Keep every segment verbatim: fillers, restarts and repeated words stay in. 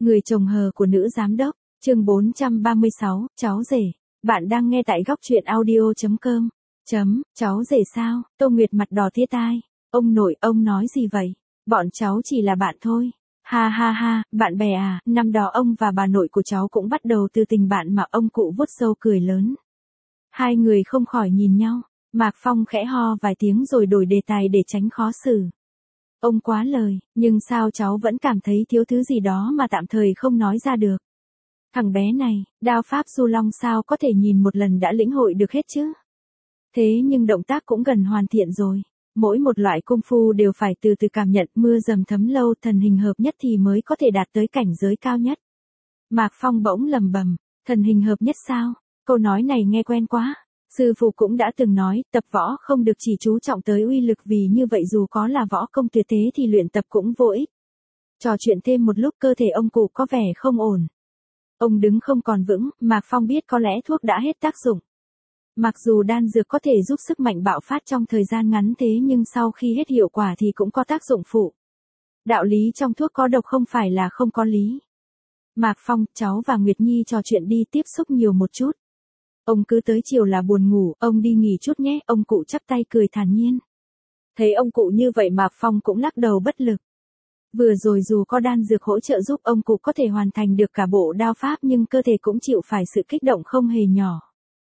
Người chồng hờ của nữ giám đốc, chương bốn trăm ba mươi sáu, cháu rể. Bạn đang nghe tại góc truyện audio chấm com. Chấm, cháu rể sao? Tô Nguyệt mặt đỏ tía tai. Ông nội, ông nói gì vậy? Bọn cháu chỉ là bạn thôi. Ha ha ha, bạn bè à, năm đó ông và bà nội của cháu cũng bắt đầu từ tình bạn mà. Ông cụ vuốt râu cười lớn. Hai người không khỏi nhìn nhau. Mạc Phong khẽ ho vài tiếng rồi đổi đề tài để tránh khó xử. Ông quá lời, nhưng sao cháu vẫn cảm thấy thiếu thứ gì đó mà tạm thời không nói ra được. Thằng bé này, đao pháp Du Long sao có thể nhìn một lần đã lĩnh hội được hết chứ? Thế nhưng động tác cũng gần hoàn thiện rồi. Mỗi một loại công phu đều phải từ từ cảm nhận, mưa dầm thấm lâu, thần hình hợp nhất thì mới có thể đạt tới cảnh giới cao nhất. Mạc Phong bỗng lầm bầm, thần hình hợp nhất sao? Câu nói này nghe quen quá. Sư phụ cũng đã từng nói, tập võ không được chỉ chú trọng tới uy lực, vì như vậy dù có là võ công tuyệt thế thì luyện tập cũng vô ích. Trò chuyện thêm một lúc cơ thể ông cụ có vẻ không ổn. Ông đứng không còn vững, Mạc Phong biết có lẽ thuốc đã hết tác dụng. Mặc dù đan dược có thể giúp sức mạnh bạo phát trong thời gian ngắn, thế nhưng sau khi hết hiệu quả thì cũng có tác dụng phụ. Đạo lý trong thuốc có độc không phải là không có lý. Mạc Phong, cháu và Nguyệt Nhi trò chuyện đi, tiếp xúc nhiều một chút. Ông cứ tới chiều là buồn ngủ, ông đi nghỉ chút nhé. Ông cụ chắp tay cười thản nhiên. Thấy ông cụ như vậy Mạc Phong cũng lắc đầu bất lực. Vừa rồi dù có đan dược hỗ trợ giúp ông cụ có thể hoàn thành được cả bộ đao pháp, nhưng cơ thể cũng chịu phải sự kích động không hề nhỏ.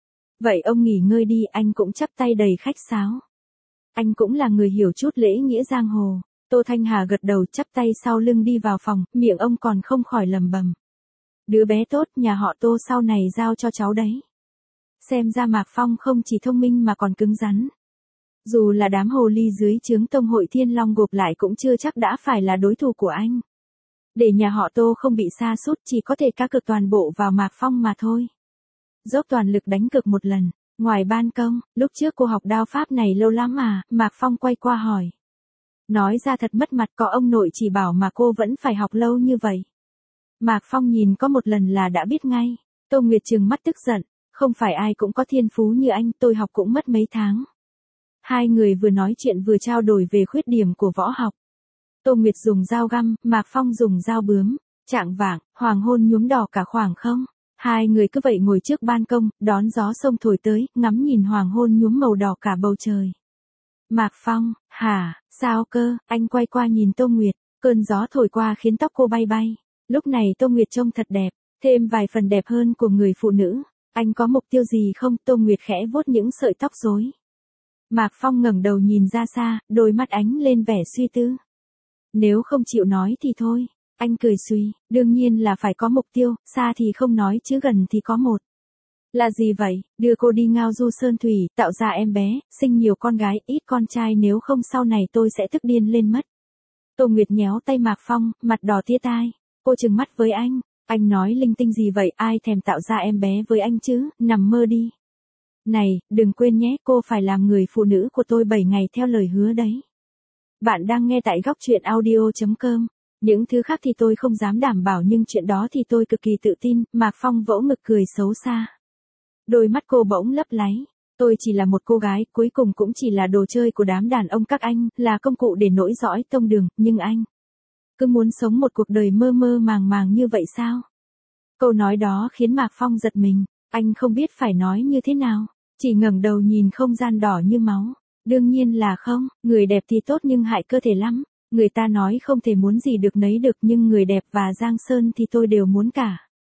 Vậy ông nghỉ ngơi đi, anh cũng chắp tay đầy khách sáo. Anh cũng là người hiểu chút lễ nghĩa giang hồ. Tô Thanh Hà gật đầu chắp tay sau lưng đi vào phòng, miệng ông còn không khỏi lầm bầm. Đứa bé tốt nhà họ Tô sau này giao cho cháu đấy. Xem ra Mạc Phong không chỉ thông minh mà còn cứng rắn. Dù là đám hồ ly dưới trướng Tông hội Thiên Long gộp lại cũng chưa chắc đã phải là đối thủ của anh. Để nhà họ Tô không bị sa sút chỉ có thể cá cược toàn bộ vào Mạc Phong mà thôi. Dốc toàn lực đánh cược một lần. Ngoài ban công, lúc trước cô học đao pháp này lâu lắm à? Mạc Phong quay qua hỏi. Nói ra thật mất mặt, có ông nội chỉ bảo mà cô vẫn phải học lâu như vậy. Mạc Phong nhìn có một lần là đã biết ngay. Tô Nguyệt trừng mắt tức giận. Không phải ai cũng có thiên phú như anh, tôi học cũng mất mấy tháng. Hai người vừa nói chuyện vừa trao đổi về khuyết điểm của võ học. Tô Nguyệt dùng dao găm, Mạc Phong dùng dao bướm. Chạng vạng, hoàng hôn nhuốm đỏ cả khoảng không. Hai người cứ vậy ngồi trước ban công, đón gió sông thổi tới, ngắm nhìn hoàng hôn nhuốm màu đỏ cả bầu trời. Mạc Phong, hả, sao cơ? Anh quay qua nhìn Tô Nguyệt, cơn gió thổi qua khiến tóc cô bay bay. Lúc này Tô Nguyệt trông thật đẹp, thêm vài phần đẹp hơn của người phụ nữ. Anh có mục tiêu gì không? Tô Nguyệt khẽ vuốt những sợi tóc rối. Mạc Phong ngẩng đầu nhìn ra xa, đôi mắt ánh lên vẻ suy tư. Nếu không chịu nói thì thôi. Anh cười suy, đương nhiên là phải có mục tiêu, xa thì không nói chứ gần thì có một. Là gì vậy? Đưa cô đi ngao du sơn thủy, tạo ra em bé, sinh nhiều con gái, ít con trai, nếu không sau này tôi sẽ tức điên lên mất. Tô Nguyệt nhéo tay Mạc Phong, mặt đỏ tía tai. Cô trừng mắt với anh. Anh nói linh tinh gì vậy, ai thèm tạo ra em bé với anh chứ, nằm mơ đi. Này, đừng quên nhé, cô phải làm người phụ nữ của tôi bảy ngày theo lời hứa đấy. Bạn đang nghe tại góc truyện audio chấm com. Những thứ khác thì tôi không dám đảm bảo, nhưng chuyện đó thì tôi cực kỳ tự tin. Mạc Phong vỗ ngực cười xấu xa. Đôi mắt cô bỗng lấp láy. Tôi chỉ là một cô gái, cuối cùng cũng chỉ là đồ chơi của đám đàn ông các anh, là công cụ để nối dõi tông đường, nhưng anh cứ muốn sống một cuộc đời mơ mơ màng màng như vậy sao? Câu nói đó khiến Mạc Phong giật mình. Anh không biết phải nói như thế nào, chỉ ngẩng đầu nhìn không gian đỏ như máu. Đương nhiên là không, người đẹp thì tốt nhưng hại cơ thể lắm. Người ta nói không thể muốn gì được nấy được, nhưng người đẹp và Giang Sơn thì tôi đều muốn cả.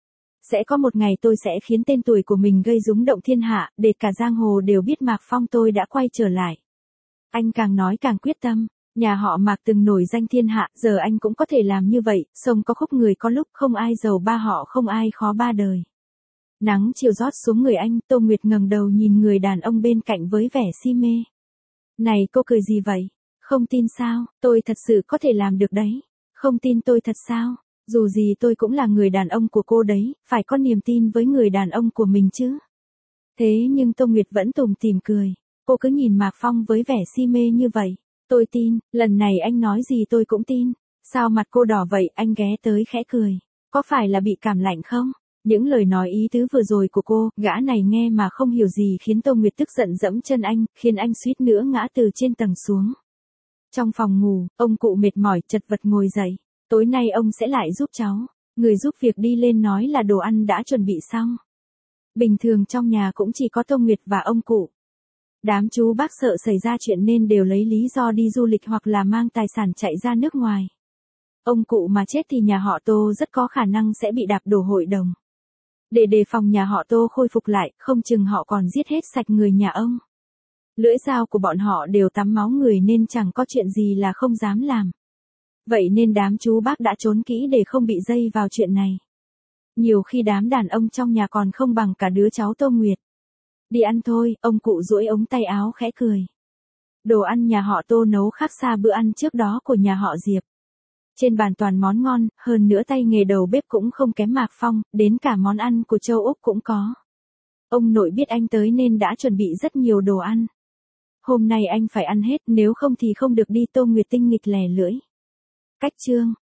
Sẽ có một ngày tôi sẽ khiến tên tuổi của mình gây rúng động thiên hạ, để cả giang hồ đều biết Mạc Phong tôi đã quay trở lại. Anh càng nói càng quyết tâm. Nhà họ Mạc từng nổi danh thiên hạ, giờ anh cũng có thể làm như vậy. Sông có khúc người có lúc, không ai giàu ba họ, không ai khó ba đời. Nắng chiều rót xuống người anh, Tô Nguyệt ngẩng đầu nhìn người đàn ông bên cạnh với vẻ si mê. Này, cô cười gì vậy? Không tin sao? Tôi thật sự có thể làm được đấy. Không tin tôi thật sao? Dù gì tôi cũng là người đàn ông của cô đấy, phải có niềm tin với người đàn ông của mình chứ. Thế nhưng Tô Nguyệt vẫn tủm tỉm cười. Cô cứ nhìn Mạc Phong với vẻ si mê như vậy. Tôi tin, lần này anh nói gì tôi cũng tin. Sao mặt cô đỏ vậy? Anh ghé tới khẽ cười. Có phải là bị cảm lạnh không? Những lời nói ý tứ vừa rồi của cô, gã này nghe mà không hiểu gì khiến Tô Nguyệt tức giận dẫm chân anh, khiến anh suýt nữa ngã từ trên tầng xuống. Trong phòng ngủ, ông cụ mệt mỏi chật vật ngồi dậy. Tối nay ông sẽ lại giúp cháu. Người giúp việc đi lên nói là đồ ăn đã chuẩn bị xong. Bình thường trong nhà cũng chỉ có Tô Nguyệt và ông cụ. Đám chú bác sợ xảy ra chuyện nên đều lấy lý do đi du lịch hoặc là mang tài sản chạy ra nước ngoài. Ông cụ mà chết thì nhà họ Tô rất có khả năng sẽ bị đạp đổ hội đồng. Để đề phòng nhà họ Tô khôi phục lại, không chừng họ còn giết hết sạch người nhà ông. Lưỡi dao của bọn họ đều tắm máu người nên chẳng có chuyện gì là không dám làm. Vậy nên đám chú bác đã trốn kỹ để không bị dây vào chuyện này. Nhiều khi đám đàn ông trong nhà còn không bằng cả đứa cháu Tô Nguyệt. Đi ăn thôi, ông cụ duỗi ống tay áo khẽ cười. Đồ ăn nhà họ Tô nấu khác xa bữa ăn trước đó của nhà họ Diệp. Trên bàn toàn món ngon, hơn nữa tay nghề đầu bếp cũng không kém Mạc Phong, đến cả món ăn của châu Úc cũng có. Ông nội biết anh tới nên đã chuẩn bị rất nhiều đồ ăn. Hôm nay anh phải ăn hết, nếu không thì không được đi. Tô Nguyệt tinh nghịch lè lưỡi. Cách chương